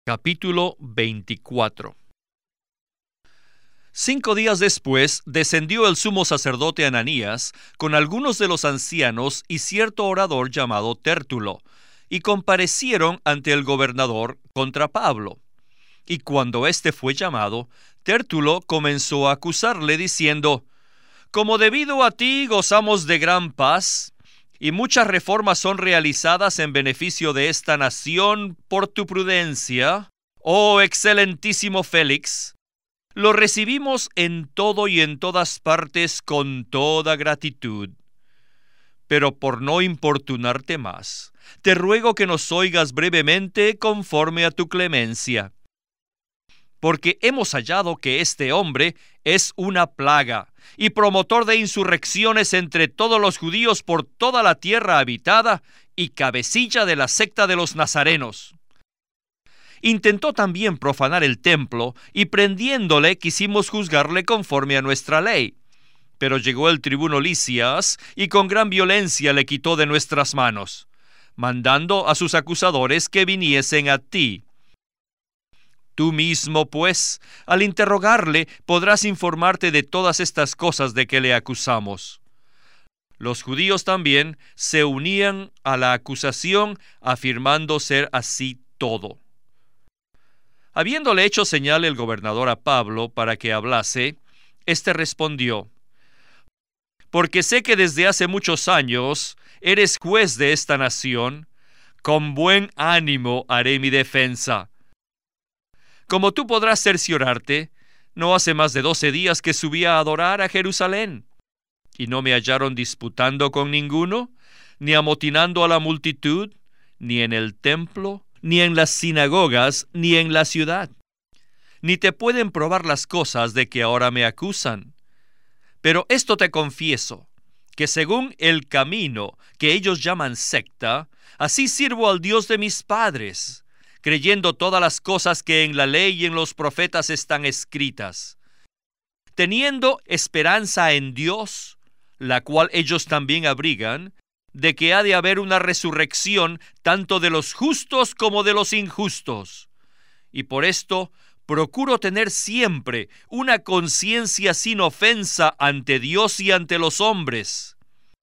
Capítulo 24. 5 días después descendió el sumo sacerdote Ananías con algunos de los ancianos y cierto orador llamado Tértulo, y comparecieron ante el gobernador contra Pablo. Y cuando éste fue llamado, Tértulo comenzó a acusarle diciendo: «Como debido a ti gozamos de gran paz, y muchas reformas son realizadas en beneficio de esta nación por tu prudencia, oh excelentísimo Félix, lo recibimos en todo y en todas partes con toda gratitud. Pero por no importunarte más, te ruego que nos oigas brevemente conforme a tu clemencia. Porque hemos hallado que este hombre es una plaga y promotor de insurrecciones entre todos los judíos por toda la tierra habitada y cabecilla de la secta de los nazarenos. Intentó también profanar el templo y prendiéndole quisimos juzgarle conforme a nuestra ley. Pero llegó el tribuno Lisias y con gran violencia le quitó de nuestras manos, mandando a sus acusadores que viniesen a ti. Tú mismo, pues, al interrogarle, podrás informarte de todas estas cosas de que le acusamos». Los judíos también se unían a la acusación, afirmando ser así todo. Habiéndole hecho señal el gobernador a Pablo para que hablase, éste respondió: «Porque sé que desde hace muchos años eres juez de esta nación, con buen ánimo haré mi defensa. Como tú podrás cerciorarte, no hace más de 12 días que subí a adorar a Jerusalén, y no me hallaron disputando con ninguno, ni amotinando a la multitud, ni en el templo, ni en las sinagogas, ni en la ciudad. Ni te pueden probar las cosas de que ahora me acusan. Pero esto te confieso, que según el camino que ellos llaman secta, así sirvo al Dios de mis padres, creyendo todas las cosas que en la ley y en los profetas están escritas, teniendo esperanza en Dios, la cual ellos también abrigan, de que ha de haber una resurrección tanto de los justos como de los injustos. Y por esto procuro tener siempre una conciencia sin ofensa ante Dios y ante los hombres.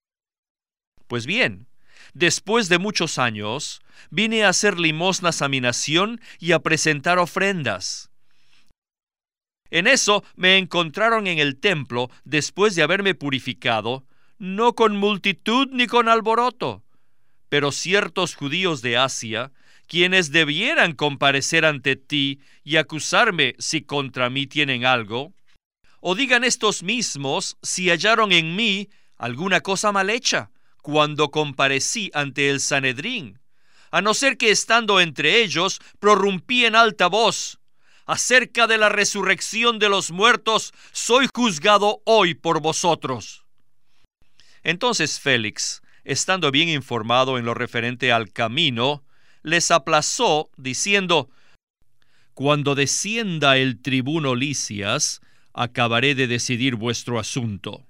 Pues bien, después de muchos años, vine a hacer limosnas a mi nación y a presentar ofrendas. En eso me encontraron en el templo, después de haberme purificado, no con multitud ni con alboroto, pero ciertos judíos de Asia, quienes debieran comparecer ante ti y acusarme si contra mí tienen algo, o digan estos mismos si hallaron en mí alguna cosa mal hecha cuando comparecí ante el Sanedrín, a no ser que estando entre ellos prorrumpí en alta voz: «Acerca de la resurrección de los muertos, soy juzgado hoy por vosotros». Entonces Félix, estando bien informado en lo referente al camino, les aplazó, diciendo: «Cuando descienda el tribuno Lisias, acabaré de decidir vuestro asunto».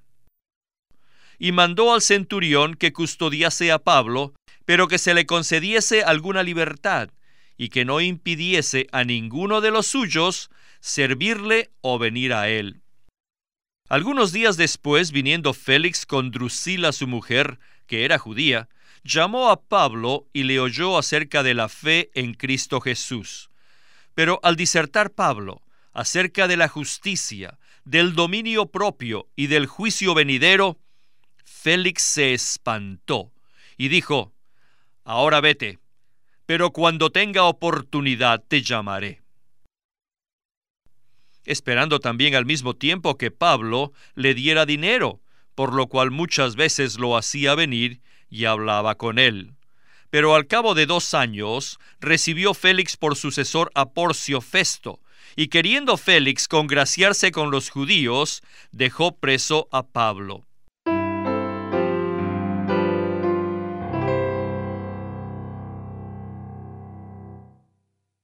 Y mandó al centurión que custodiase a Pablo, pero que se le concediese alguna libertad, y que no impidiese a ninguno de los suyos servirle o venir a él. Algunos días después, viniendo Félix con Drusila su mujer, que era judía, llamó a Pablo y le oyó acerca de la fe en Cristo Jesús. Pero al disertar Pablo acerca de la justicia, del dominio propio y del juicio venidero, Félix se espantó y dijo: «Ahora vete, pero cuando tenga oportunidad te llamaré». Esperando también al mismo tiempo que Pablo le diera dinero, por lo cual muchas veces lo hacía venir y hablaba con él. Pero al cabo de 2 años recibió Félix por sucesor a Porcio Festo, y queriendo Félix congraciarse con los judíos, dejó preso a Pablo.